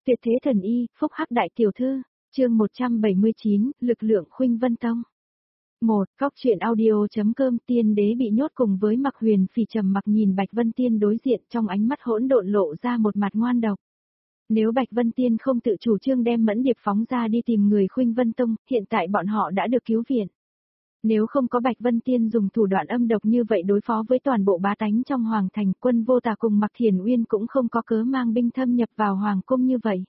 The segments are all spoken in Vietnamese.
Tuyệt thế thần y, phúc hắc đại tiểu thư, chương 179, lực lượng Khuynh Vân Tông. 1. Cóc truyện audio.com. Tiên đế bị nhốt cùng với Mặc Huyền Phỉ trầm mặc nhìn Bạch Vân Tiên đối diện, trong ánh mắt hỗn độn lộ ra một mặt ngoan độc. Nếu Bạch Vân Tiên không tự chủ trương đem Mẫn Điệp phóng ra đi tìm người Khuynh Vân Tông, hiện tại bọn họ đã được cứu viện. Nếu không có Bạch Vân Tiên dùng thủ đoạn âm độc như vậy đối phó với toàn bộ bá tánh trong Hoàng Thành, Quân Vô Tà cùng Mặc Thiền Uyên cũng không có cớ mang binh thâm nhập vào Hoàng Cung như vậy.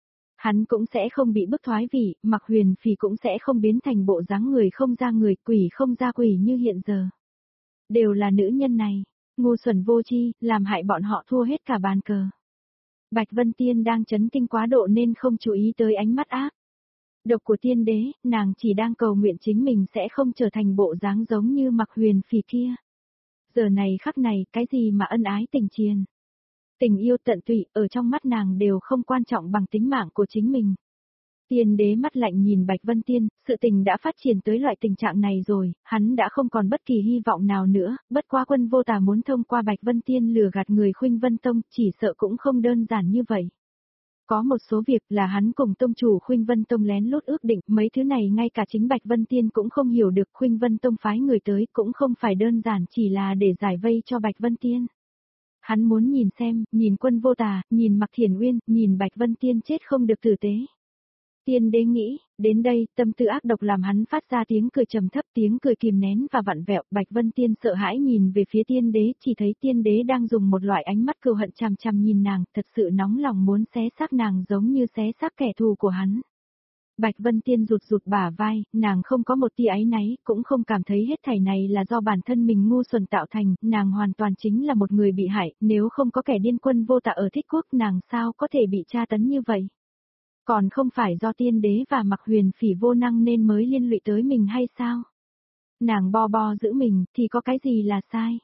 Hắn cũng sẽ không bị bức thoái vị, Mặc Huyền Phỉ cũng sẽ không biến thành bộ dáng người không ra người, quỷ không ra quỷ như hiện giờ. Đều là nữ nhân này, ngu xuẩn vô tri, làm hại bọn họ thua hết cả bàn cờ. Bạch Vân Tiên đang chấn kinh quá độ nên không chú ý tới ánh mắt ác độc của tiên đế, nàng chỉ đang cầu nguyện chính mình sẽ không trở thành bộ dáng giống như Mặc Huyền Phỉ kia. Giờ này khắc này, cái gì mà ân ái tình triền, tình yêu tận tụy, ở trong mắt nàng đều không quan trọng bằng tính mạng của chính mình. Tiên đế mắt lạnh nhìn Bạch Vân Tiên, sự tình đã phát triển tới loại tình trạng này rồi, hắn đã không còn bất kỳ hy vọng nào nữa, bất quá Quân Vô Tà muốn thông qua Bạch Vân Tiên lừa gạt người Khuynh Vân Tông, chỉ sợ cũng không đơn giản như vậy. Có một số việc là hắn cùng tông chủ Khuynh Vân Tông lén lút ước định, mấy thứ này ngay cả chính Bạch Vân Tiên cũng không hiểu được. Khuynh Vân Tông phái người tới cũng không phải đơn giản chỉ là để giải vây cho Bạch Vân Tiên. Hắn muốn nhìn xem, nhìn Quân Vô Tà, nhìn Mặc Thiền Uyên, nhìn Bạch Vân Tiên chết không được tử tế. Tiên đế nghĩ, đến đây, tâm tư ác độc làm hắn phát ra tiếng cười trầm thấp, tiếng cười kìm nén và vặn vẹo. Bạch Vân Tiên sợ hãi nhìn về phía tiên đế, chỉ thấy tiên đế đang dùng một loại ánh mắt cừu hận chằm chằm nhìn nàng, thật sự nóng lòng muốn xé xác nàng giống như xé xác kẻ thù của hắn. Bạch Vân Tiên rụt rụt bả vai, nàng không có một tia áy náy, cũng không cảm thấy hết thảy này là do bản thân mình ngu xuẩn tạo thành, nàng hoàn toàn chính là một người bị hại, nếu không có kẻ điên Quân Vô Tà ở Thích Quốc nàng sao có thể bị tra tấn như vậy. Còn không phải do tiên đế và Mặc Huyền Phỉ vô năng nên mới liên lụy tới mình hay sao? Nàng bo bo giữ mình thì có cái gì là sai?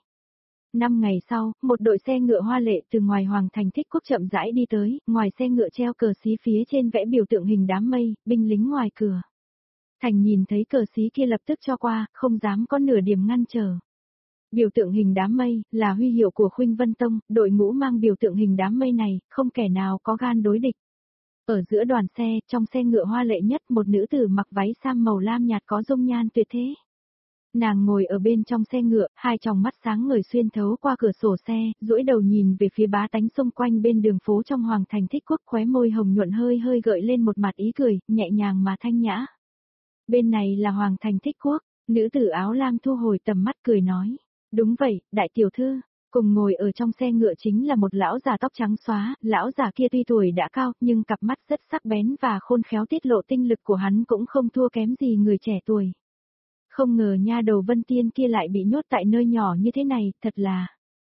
5 ngày sau, một đội xe ngựa hoa lệ từ ngoài Hoàng Thành Thích Quốc chậm rãi đi tới, ngoài xe ngựa treo cờ xí phía trên vẽ biểu tượng hình đám mây, binh lính ngoài cửa. Thành nhìn thấy cờ xí kia lập tức cho qua, không dám có nửa điểm ngăn trở. Biểu tượng hình đám mây là huy hiệu của Khuynh Vân Tông, đội ngũ mang biểu tượng hình đám mây này, không kẻ nào có gan đối địch. Ở giữa đoàn xe, trong xe ngựa hoa lệ nhất, một nữ tử mặc váy sam màu lam nhạt có dung nhan tuyệt thế. Nàng ngồi ở bên trong xe ngựa, hai tròng mắt sáng ngời xuyên thấu qua cửa sổ xe, duỗi đầu nhìn về phía bá tánh xung quanh bên đường phố trong Hoàng Thành Thích Quốc, khóe môi hồng nhuận hơi hơi gợi lên một mặt ý cười, nhẹ nhàng mà thanh nhã. Bên này là Hoàng Thành Thích Quốc, nữ tử áo lam thu hồi tầm mắt cười nói. Đúng vậy, đại tiểu thư. Cùng ngồi ở trong xe ngựa chính là một lão già tóc trắng xóa, lão già kia tuy tuổi đã cao, nhưng cặp mắt rất sắc bén và khôn khéo, tiết lộ tinh lực của hắn cũng không thua kém gì người trẻ tuổi. Không ngờ nha đầu Vân Tiên kia lại bị nhốt tại nơi nhỏ như thế này, thật là...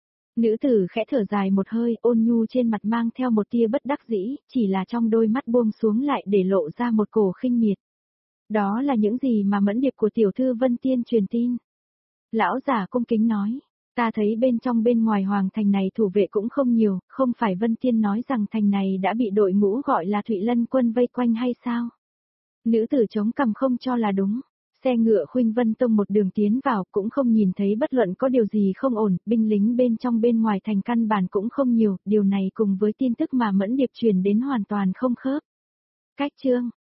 Nữ tử khẽ thở dài một hơi, ôn nhu trên mặt mang theo một tia bất đắc dĩ, chỉ là trong đôi mắt buông xuống lại để lộ ra một cổ khinh miệt. Đó là những gì mà Mẫn Điệp của tiểu thư Vân Tiên truyền tin. Lão già cung kính nói. Ta thấy bên trong bên ngoài Hoàng Thành này thủ vệ cũng không nhiều, không phải Vân Tiên nói rằng thành này đã bị đội ngũ gọi là Thụy Lân quân vây quanh hay sao? Nữ tử chống cằm không cho là đúng. Xe ngựa Khuynh Vân Tông một đường tiến vào cũng không nhìn thấy bất luận có điều gì không ổn, binh lính bên trong bên ngoài thành căn bản cũng không nhiều, điều này cùng với tin tức mà Mẫn Điệp truyền đến hoàn toàn không khớp. Cách chương,